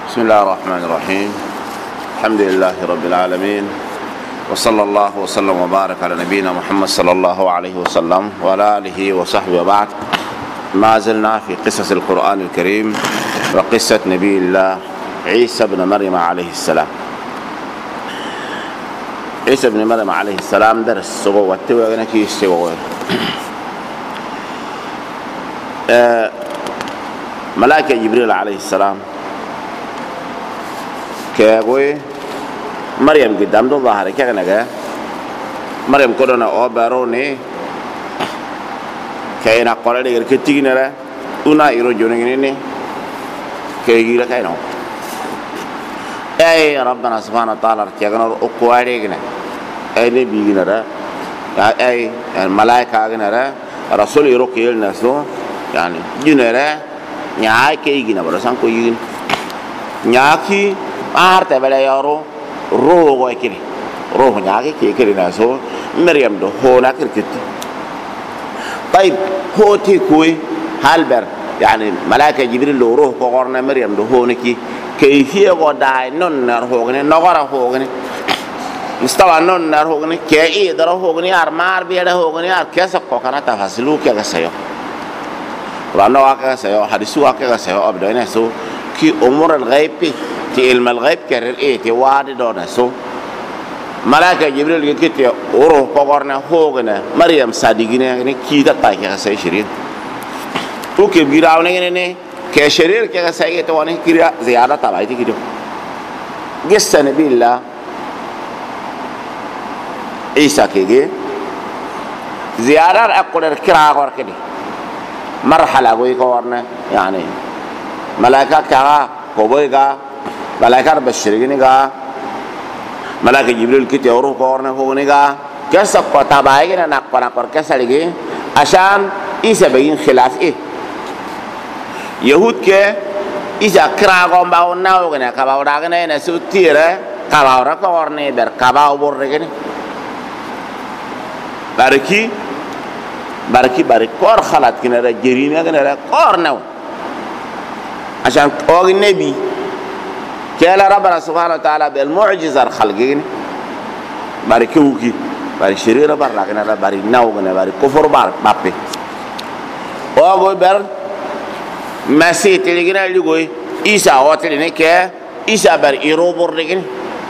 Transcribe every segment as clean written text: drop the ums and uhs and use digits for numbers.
بسم الله الرحمن الرحيم. الحمد لله رب العالمين، وصلى الله وسلم وبارك على نبينا محمد صلى الله عليه وسلم وعلى آله وصحبه وبعد. ما زلنا في قصص القرآن الكريم وقصة نبي الله عيسى بن مريم عليه السلام. عيسى بن مريم عليه السلام درس سوى والتوى كي سوى ملائكة جبريل عليه السلام كأقوي مريم قدام دو ظهر كأنك مريم كورونا أو باروني كأنا قرر لي كتير نرى تونا يرو جونيني كيجيلا كأنه أي ربنا سبحانه وتعالى كأنا أقواري كنا أي نبي نرى أي الملائكة نرى رسول يرو كيل نسلو يعني جنرى نياي كيجينا برسان كويجين نياكي أهرت بلا يارو روح وكذي روح نياكي كيكري ناسو مريم ده هو ناكر كتير. طيب هو تكوي هالبر يعني ملائكة جبريل لو روح قارنا مريم ده هو نكي كيفية قداي نون نار هوغني نغرا هوغني مستوى نون نار هوغني كأي درا هوغني أرمار بيدا هوغني أركيسك كوكنا تفاصيلو كذا سيو رانا واقع سيو حديث واقع سيو أبدا نسو كي أمور الغيب تي علم الغيب كرر إيه تي وارد دونا سو ملائكة جبريل كتير أروح قارنا هوغنا مريم صادقين يعني كي تطاي كذا شرير تو كبيراون يعني كشرير كذا سيء تواني كريا زيادة تبعي كده جس نبي الله عيسى كذا زيادة أقول الكرا قار كده مرحلة قوي قارنا يعني ملائكة كذا قوي كذا ملائكة بشرين كذا ملائكة جبريل كتير أروح قارنا هو نيجا كسب تبعي كده نقار كسر لقيه عشان عيسى بين خلاف إيه يهود كه إذا كراغون باو ناو كنا كباو راغنا نسوتيره كباو راكورني بر كباو بورغني باركي كور خلات كنا رجرينا كنا كور ناو عشان أوغ النبي كلا ربنا سبحانه وتعالى بالمعجزة الخلقين باركوكي بارك شريرة برا كنا بارك ناو كنا بارك كفر بار بابي أوغ بر مسيح تلقينا اللي يقول إيسا واتلنا كه إيسا بر إيروبور لكن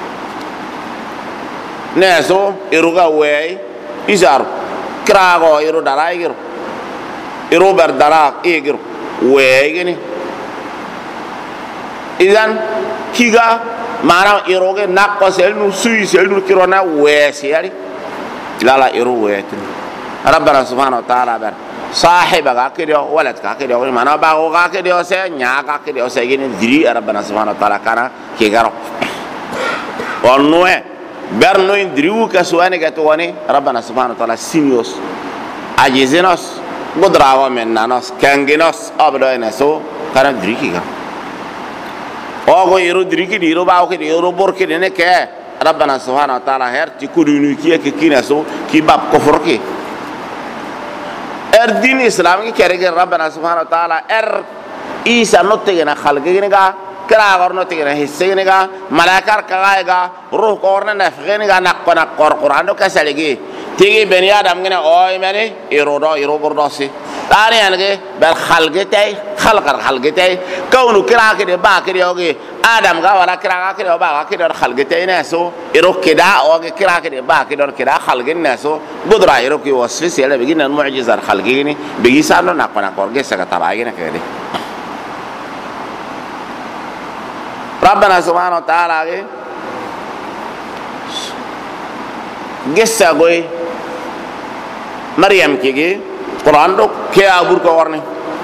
ناسو إيروغا وعي إيسار كراغو إيرو دارا إيرو إيروبر دارا إيرو وعي كني إذن كيغا مانا إيروغا ناقو سيلنو سوي سيلنو كيرونا وعي سياري لا إيرو وعي ربنا سبحانه وتعالى بر صاحب كاكيديو ولد كاكيديو ما باغو كاكيديو سي نيا كاكيديو سي جين دري ربنا سبحانه وتعالى كان كيغارو ونوه برنو دريو كسواني كتواني ربنا سبحانه وتعالى سينيوس اجيزينوس قدراوا منانوس كانغينوس ابدوينسو كان دري كيغا اوغو يرو دري كي يرو باو كي يرو بور كي نك ربنا سبحانه وتعالى هر تكودوني كي كينسو كي باب كفركي الدين الإسلامي كرجع ربنا سبحانه وتعالى إيسا نتيجنا خلقينها كراغور نتيجنا هسينها ملاكار كرايغا روح كورنا نفخينها نقنا قرآن دو كسلجي تيجي بني آدم كنا أوي مني يروبرداسي تاني أنجي بالخلقتي خلقتي كونو كراغ كده باكري أوجي آدم كا ولا كراغ كده باكري خلقتي ناسو يروك كده أوجي كراغ كده باكري كده خلقين ناسو بدرا يروك يوصف سيلا بيجينا المعجزة الخلقيني بيجي سانو نقنا قرقة سكتابعينا كده ربنا سبحانه وتعالى قصة قوي مريم كيجي قرآن دو كي أبور كورني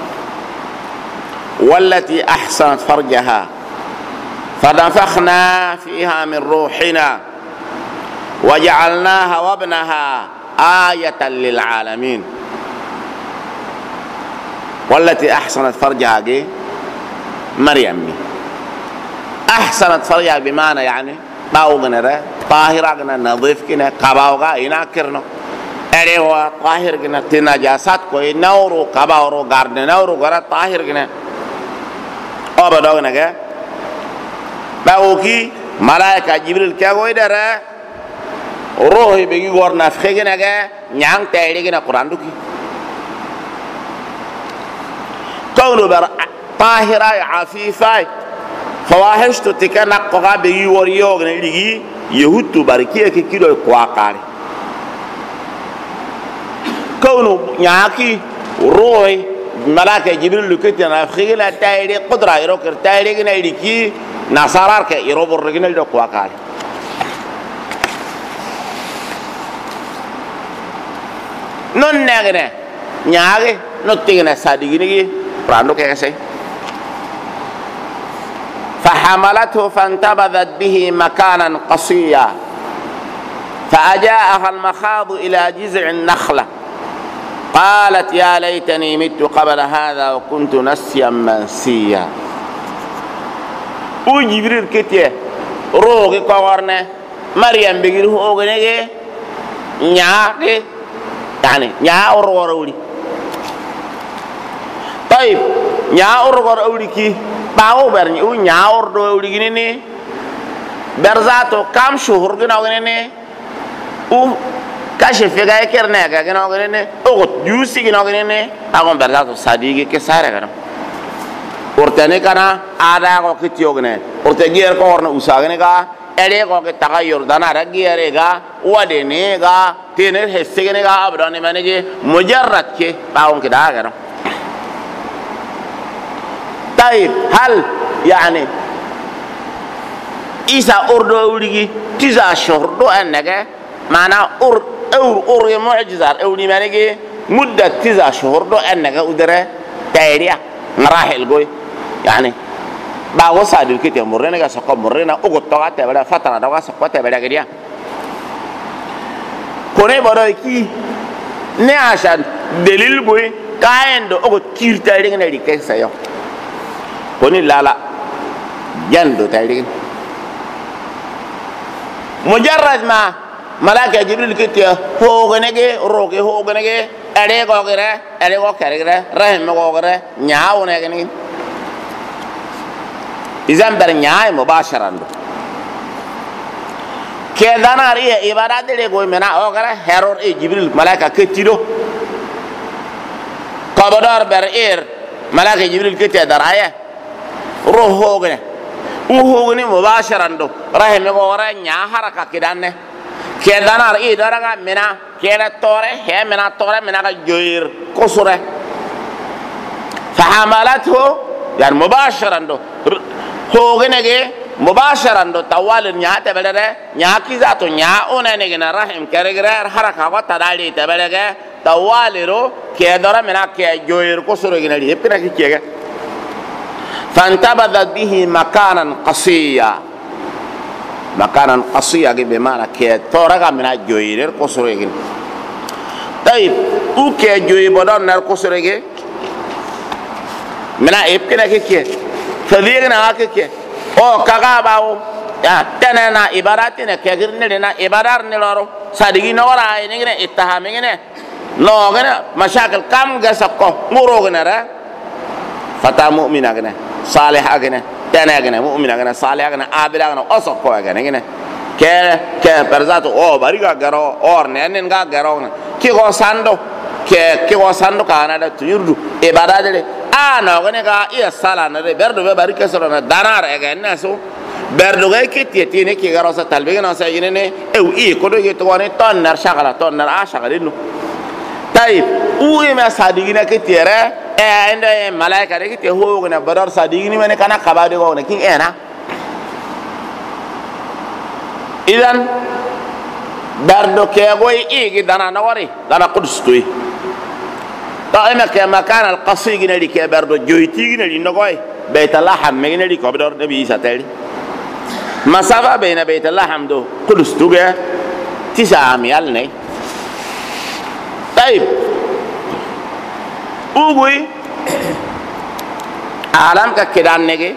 والتي أحسنت فرجها فنفخنا فيها من روحنا وجعلناها وابنها آية للعالمين. والتي أحسنت فرجها جي مريم أحسنت فرجها بمعنى يعني باوغنا ده طاهرة كنا نظيف كنا كباوغا إنا كرنو أريوا طاهر كنا تناجاسات كوي نورو كباورو غارد نورو غرا طاهر كنا أبدا كنا باوكي ملائكة جبريل كاغوي دارا روحي بيجي غور نفخي نجا نعم تايري كنا قرآن دوكي كونوا بر طاهرة عفيفة فواحش تتكلم نقطة بيجي وريوغ نلقي يهود تباركيه كيلو القواقاري كونوا نعاكي روحي ملائكة جبريل لكتنا نفخي لا تايري قدرة يروكر تايري كنا يلقي نصارى كيروب الرجال القواقاري نون نعنا نعاكي نتيجنا صادقيني برانو كيسي فحملته فانتبذت به مكانا قصيا فأجاءها المخاض إلى جذع النخلة قالت يا ليتني مت قبل هذا وكنت نسيا منسيا وجبريل كتير روغي كورنا مريم بيجي هوغنيجي نياكي يعني نيا أورورولي طيب نيا أورورولي كي باو برني او نياور دو وليغيني برزاتو كام شهور غنوغني او كاشف فيغاي كيرناغا غنوغني او يوسي غنوغني اغون برزاتو صديقي كساره غنم اورتاني كانا ادا كو كيتيوغني اورتغير كورن اوساغني غا اري كو كتاغيور دانا رغيريغا ودينيغا تينر هسيغنيغا ابراني مانجي مجرد كي باون كدا غنم طيب هل يعني إذا أردو أولي تزا شهردو أنك معنى أور معجزة أولي مانك مدة تزا شهردو أنك أدرى تايريا مراحل قوي يعني باو صادو كتير مرينا سقا مرينا أقول طاقة تبلا فترة طاقة سقا تبلا كريا كوني برايكي نعشان دليل قوي كاين دو أقول كير تايرين نادي كيسايو كوني لا لا جندو تايرين مجرد ما ملاك جبريل كتير هو غنيجي روكي هو غنيجي أريغو غيره أريغو كاريغره رحم غيره نياو نيجي إذا برنياي مباشرة كذا ناري إبادة دليل منا أوغره هيرور جبريل ملاك كتيرو كابدار برئير ملاك جبريل كتير درايه روح هوغني وهوغني مباشرة دو رحم غيره نيا حركة كدانه كذا ناري إدارة منا كذا تورة هي منا تورة منا جوير كسره فحملته يعني مباشرة دو هوغني مباشرة دو توال نيا تبلده نيا كذاتو نيا أونه نيجنا رحم كريغرر حركة وتدالي تبلده تواليرو كذا منا كجوير كسره جنالي يبكنا كيكه فانتبذت به مكانا قصيا مكانا قصيا بمعنى كي تورغا من الجوير كسره طيب او كي جوي بدون نر كسره من يبكنا كيكه فذيرنا كيكه او كغا باو يا تننا عباراتنا كغيرنا عبارات نلورو صدقين ورا ينغنا اتهامين لوغنا مشاكل كم غسقو مروغنا را فتا مؤمن غنا صالح غنا تنا غنا مؤمن غنا صالح غنا عابد غنا اسقو غنا ke perzato o bariga garo or nenen ga garo ki go sando kana da tuyurdu e badade ana gane ga iya sala na berdo be barika soro na danar e ga naso berdo ga kiti ne ki garo sa talbe na sa yine e u ko do yeto woni ton nar shagala ton nar a shagalinu tayib u ma sadigina kitire e inde malaika de kiti ho gana badar sadigini mane kana kabade go na kin ena إذن بردو كيغوي إيجي دانا نوري دانا قدستوي طائما كما كان القصي جنالي كي بردو جويتي جنالي نغوي بيت الله حمي جنالي كبدور نبي إيسا تالي مسافة بين بيت الله حمدو قدستوغي 9 ميال ني طيب أوغوي عالم كدان نغي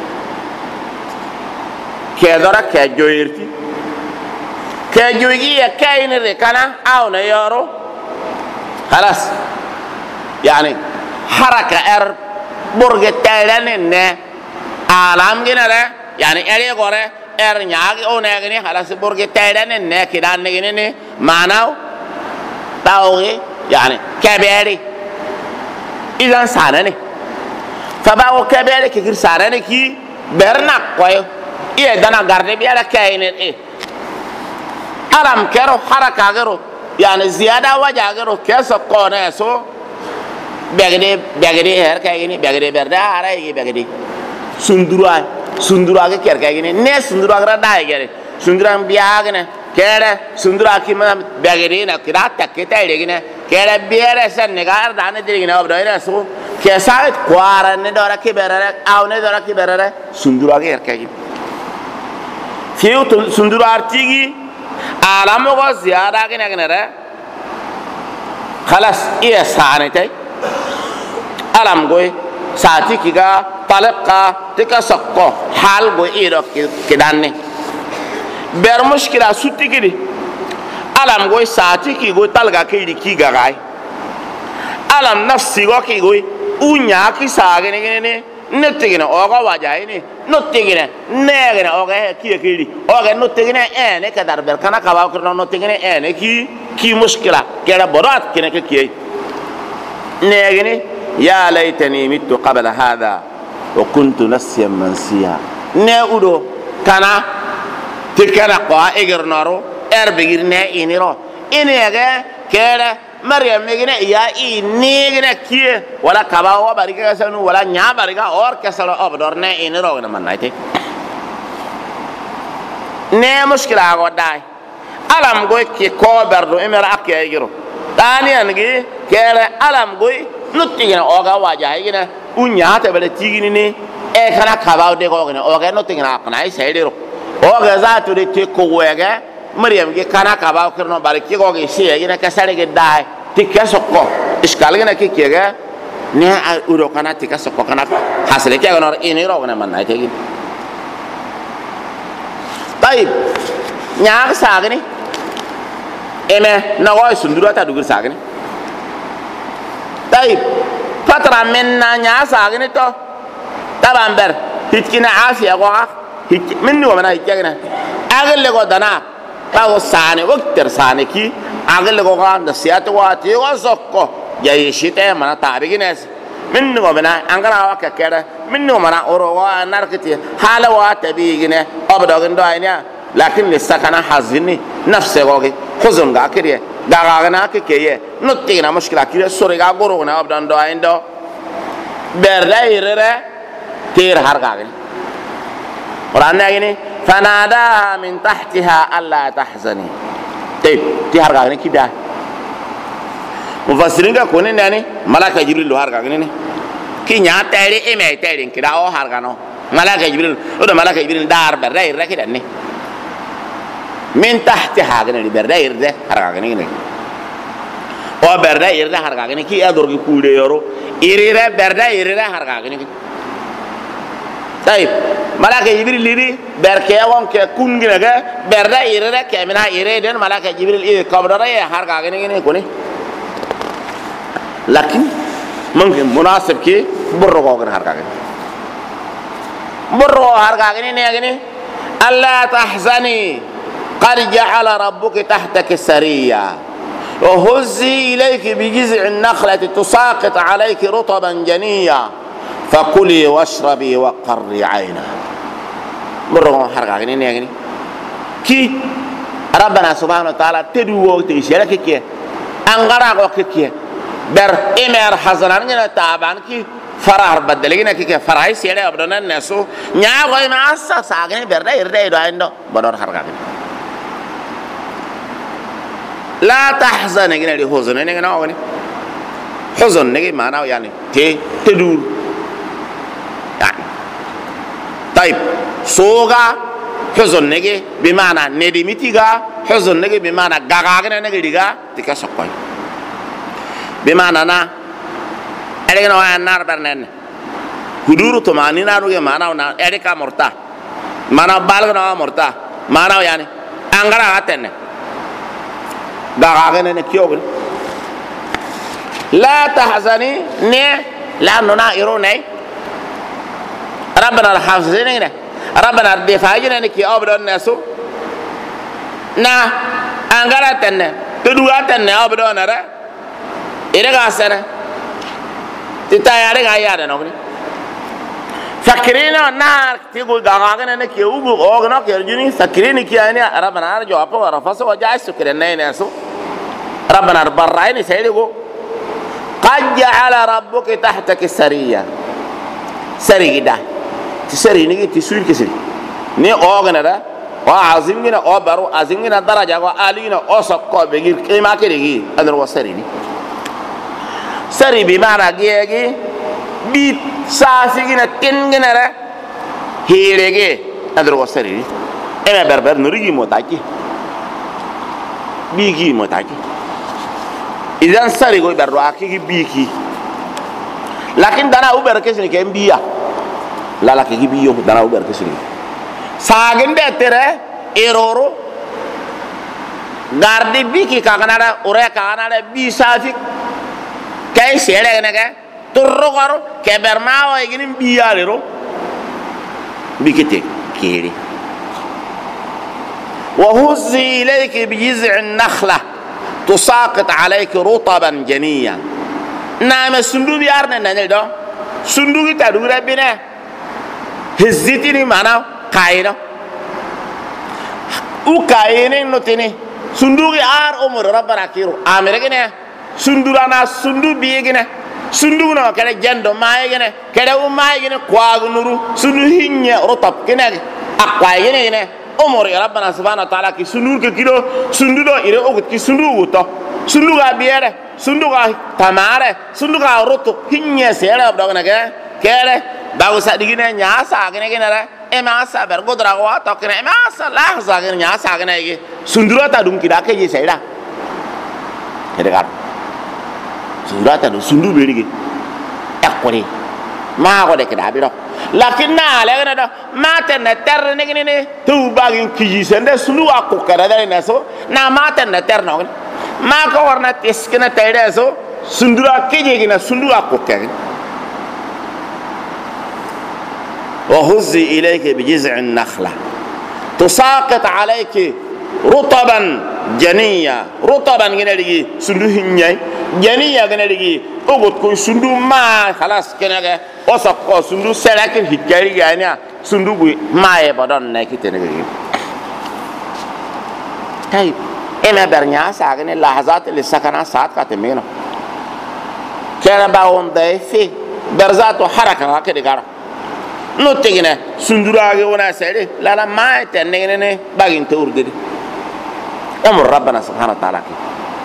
كيدورا كجويرتي كجوجية كاين ركنا أو نيارو خلاص يعني حركة برج تايلان إنه عالم جنا له يعني اري غوره نياغي او نيغني خلاص بورغي تايدان نيكيدان نيغني معناو باوغي يعني كبيري إذا سانني فباو كبيري كير سانني كي برنا كوي إيه دانا غاردي بيالا كاين إيه ألم كرو حركة غيرو يعني زيادة وجه غيرو كيسو قونة سو بيغدي هير كايني بيغدي بردا هراي بيغدي سندروا كير كايني نه سندروا غرا داي غري سندرا بياغنه كيره سندرا كي ما بيغدي نا كرا تكيتا ديغنه كيره بيره سن نغار دان ديغنه وبداينا سو كيسايت قوارن دورا كبرره او نه دورا كبرره سندروا كير كايني فيو سندروا ارتيغي عالمو زياده كنه خلاص إيه سانتي ألم قوي ساتي كيغا طلقا تكا سقو حال قوي إيرو كداني بير مشكلة سوتي كدي ألم قوي ساتي كي قوي طلقا كيدي كيغا غاي ألم نفسي قوي قوي ونيا كي ساغني كني نتيجنا أوغا واجايني نتيجنا نيجنا أوغا كيدي أوغا نتيجنا إيه كدار بركنا كباو كرنا نتيجنا إيه كي مشكلة كده برات كنا كي نيجني يا ليتني مت قبل هذا وكنت نسيا منسيا نيودو كنا تكنا قوا إجر نارو بيجر إنيرو إنيجا كده مريم نيجنا يا نيجنا كي ولا كباو باريكا سنو ولا نيا باريكا اور كسر أبدور إنيرو كنا من نايتي ني مشكلة أقول alam goy ki koberdo emera akya yiro tani angi kere alam goy nutigina oga waja higina unya ta bele tigini ni e kana kabaw de ko gina oga nutigina kana ai saydiro oga za to de te ko wega maryam gi kana kabaw kirno bare ki ko gi shi yina ka sare gi dai tikka sokko iskal gina ki kega ne uro kana tikka sokko kana hasle ke gonor ini ro gina man ai tegi tayib nyaag sagni eme nagoy sundura ta dugur sagni tayib fatra minna nya sagni to taban ber hitkina afiya go hik minni wa mana hikagna agelle go dana bago sane wakter sane ki agelle go ga da siyat wa ti go sokko yayi shite mana tarigines minni wa mana angara wa kakera minni wa mana oro wa narkiti hala wa tabigine obdogin do aynya لكن لسكنا حزني نفسه قوي خزن قاكريه دعانا ككيه نتيجنا مشكلة كده سوري قاقورونا أبدان دو عندو بردايره تير هرقاقين قرآن يقولي فناداها من تحتها ألا تحزني تير هرقاقين كده مفسرين كونين يعني ملاك جبريل لو هرقاقين كي نيا تيري إمي تيرين كده أو هرقانو ملاك جبريل وده ملاك جبريل دار بردايره كده ني من تحتها غني برداير ده هرغاني غني او برداير ده هرغاني كي ادورغي كودي يورو يريره برداير ده هرغاني طيب ملاك جبريل لي بركه وان كون غنغا برداير ده كمنا يريدن ملاك جبريل اي كبره هرغاني غني كوني لكن ممكن مناسب كي برو غن هرغاني برو هرغاني ني الا تحزني قد جعل ربك تحتك سريا وهزي إليك بجذع النخلة تساقط عليك رطبا جنيا فكلي واشربي وقري عينا مرة حركة يعني كي ربنا سبحانه وتعالى تدوو تيشيلك كي أنغرا كي بر إمر حزنان كنا تابان كي فرار بدلنا كي فراي سيرة أبدنا الناسو نيا غوي ما أسا ساقني بردا يردا يدو عندو بدور حركة لا تحزن نجنا لي حزن نجنا أغني حزن نجي معناه يعني تدور يعني طيب سوغا حزن نجي بمعنى ندمتيغا حزن نجي بمعنى غاغاغنا نجي ديغا تيكا سوكوي بمعنى نا أرينا وين نار برنن هدورو تمانين ناروغي معناه نا أريكا مرتا معناه بالغنا مرتا معناه يعني أنغرا هاتن دعاغنا نكيوغن لا تحزني نه لأننا يروني ربنا الحافظين ربنا ردي فاجنا نكي أبدا الناس نا أنغرا تنّ تدوغا تنّ أبدا نرى إرغا سنة تتاياري غايانا نغني فكرينا نار تقول دعانا نكي أوغو أوغنا كيرجوني فكريني كي أنا ربنا أرجو أبو ورفاسو وجاي سكرنا ناسو ربنا برعيني سيدي قد جعل ربك تحتك السرية سري ده تسري نيجي تسوي كسري ني أوغنا ده وعظيمنا أو برو عظيمنا درجة وعالينا أو سقى بيجي كيما كريجي هذا هو سري سري بمعنى جيجي بيت سافينا تنجنا ده هيرجي هذا هو سري إما بربر نريجي متاكي بيجي متاكي إذا سري قوي برواكي بيكي لكن دانا أوبر كسر كم بيا لا لا كي بيو دانا أوبر كسر ساعن ده ترى إيرورو غاردي بيكي كأننا أورا كأننا بيسافي كأي سيرة كأننا تورو كارو كبرماو يجيني بيا ليرو بيكي تكيري وهزي إليك بجذع النخلة تساقط عليك رطبا جنيا نعم سندو بيارنا نجدو سندو كتادورا بنا هزيتني معنا كاينو او كاينين نوتيني سندو ار عمر ربنا كيرو امريكنا سندو انا سندو بيغنا سندو نو كده جندو مايغنا كده او مايغنا كواغ نورو سندو هينيا رطب كنا اقواينه عمر ربنا سبحانه وتعالى كي سندو كيلو سندو دو يري اوغت كي سندو وتو سندو غا بيره سندو غا تماره سندو غا رطب هينيا سيره بدغنا كده باوسا ديغنا نياسا غنا غنا emasa bergodra wa tokene emasa lahza gene nya sagene gi sundura ta dum kida ke ji seida ede kar sundura ta dum sundu beri gi akori ma ko de kida biro lakin na le gene do ma te ne ter ne gene ne tu bagin kiji sende sundu akko kara dare na so na ma te ne ter no ma ko warna teskena tayde so sundura ke ji gina sundu akko ke وهزي إليك بجذع النخلة تساقط عليك رطبا جنيا رطبا جنالي سندو هنياي جنيا جنالي أقول كون سندو ما خلاص كنا أسقط سندو سلكن هكاري جانيا سندو ما يبادون ناكي تنجي طيب إما برنيا ساقني لحظات اللي سكنا ساعات كاتمينه كنا باون ضيفي برزات وحركة هكذا كارا no tegina sundura ge wona sere la la mai tenne ne bagin to urde amur rabbana subhanahu wa ta'ala ki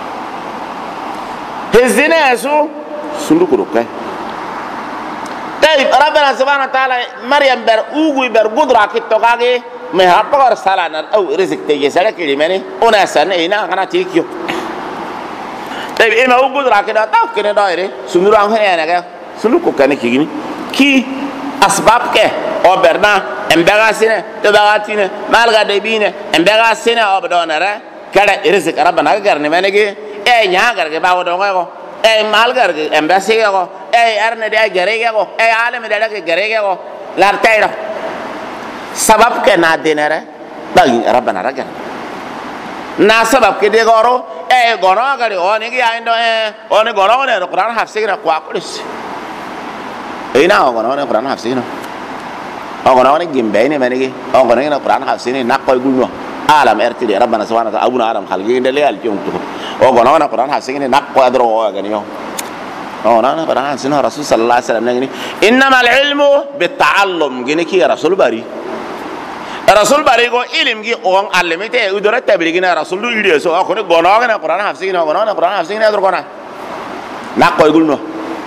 hezina asu sundu ko kai tayib rabbana subhanahu wa ta'ala maryam ber ugu ber gudra ki to kage me hapar salana au rizq te ye sere ki meni ona san ina kana tikyo tayib ina ugu gudra ki da ta kene daire sundura ngene ne ga sundu ko kan ki gini ki أسباب كه أو برنا إمبارسينه تبعاتينه مالغا دبينه إمبارسينه أو بدونره كذا إرزق ربنا كرني منيجي إيه نيا كرك باو دونغو إيه مال كرك إمبارسيكو إيه أرني ده جريكو إيه عالم ده جريكو لارتايرو سبب كه نادينره باقي ربنا رجع نا سبب كده غورو إيه غورو كري أو نيجي عندو إيه أو نيجي غورو نه القرآن حفظينا كواكولس إيه نا أغنى القرآن حفظينه أغنى جنبين منيجي أغنى القرآن حفظينه نقول يقولوا عالم ارتدي ربنا سبحانه وتعالى أبونا عالم خلقين ده ليه اليوم تقول أغنى القرآن حفظينه نقول أدروا أغنيه أغنى القرآن حفظينه رسول صلى الله عليه وسلم نجني إنما العلم بالتعلم جني كي رسول باري رسول باري كو علم كي أون علمته يدور تبليغنا رسول دو يدي سو أغنى القرآن حفظينه أغنى القرآن حفظينه أدروا نقول يقولوا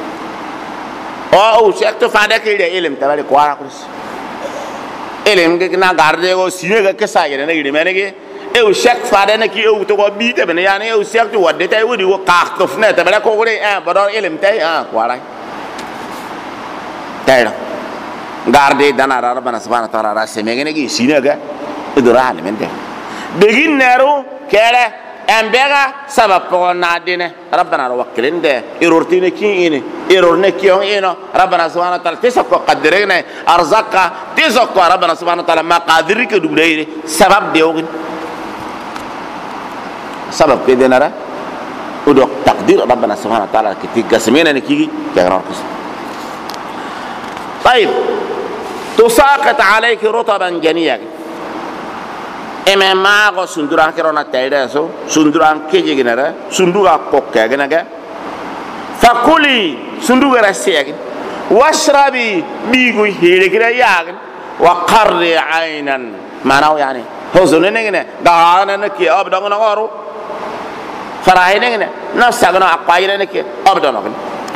oh sekto fada ke de ilm tabali kwara kus ilm ke na garde go sine ke saagere na gidi menege e o sek fada na ki o to go bi te bene yani e o sekto wadde tay wodi go qaaqtof na tabala ko gore bador ilm tay kwara tayra garde dana rabbana subhanahu wa ta'ala semege ne gi sine ga idra halmente begin nero kere أمبيغا سبب بغنا دينه ربنا روكلين ده إرورتين كيني إرورنا كيون إنه ربنا سبحانه وتعالى تسوق قدرنا أرزاقا تسوق ربنا سبحانه وتعالى ما قادرك دبلي سبب ديوغن سبب كده نرى ودو تقدير ربنا سبحانه وتعالى كتير قسمينا نكيجي كأنار كسر. طيب تساقط عليك رطبا جنيا إما ما هو سندران كرونا تايدا سو سندران كيجي جنرا سندرا كوكا جناga فكلي سندرا رسيا واشربي بيجو هيري كده ياغن وقر عينا معناه يعني هو زنينه كده دعانا نكي أبدا نغارو فراهينه كده نفس أغنى أقايله نكي أبدا نغن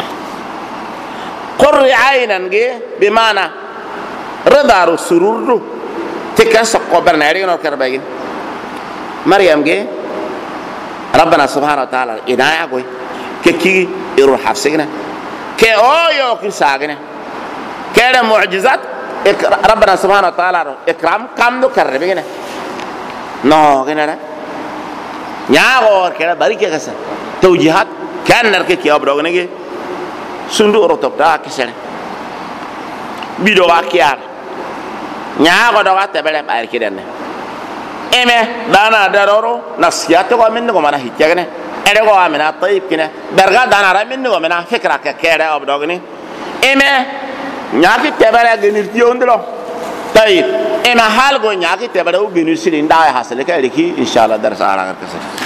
قر عينا جه بمعنى رضا سرور تكن سقوبر نارين وكربين مريم جه ربنا سبحانه وتعالى إنايا قوي كي يروح حفصنا كي أويو كيساعنا كده معجزات ربنا سبحانه وتعالى إكرام كم دو كربينا نو كنا يا غور كده بارك كذا توجيهات كان نركي كي أبرقنا جه سندو رتب دا كسر بيدو أكيار nyaa ko dawa tabele baar kidenne eme dana daroro nasiyatu ko min ko mana hijjagne ere ko amina tayyib kine berga dana ra min ko mana fikra ka kere obdogni eme nyaaki tabele genir tiondlo tayyib eme hal go nyaaki tabele o genir silin da hasale ka riki inshallah dar sa ara ka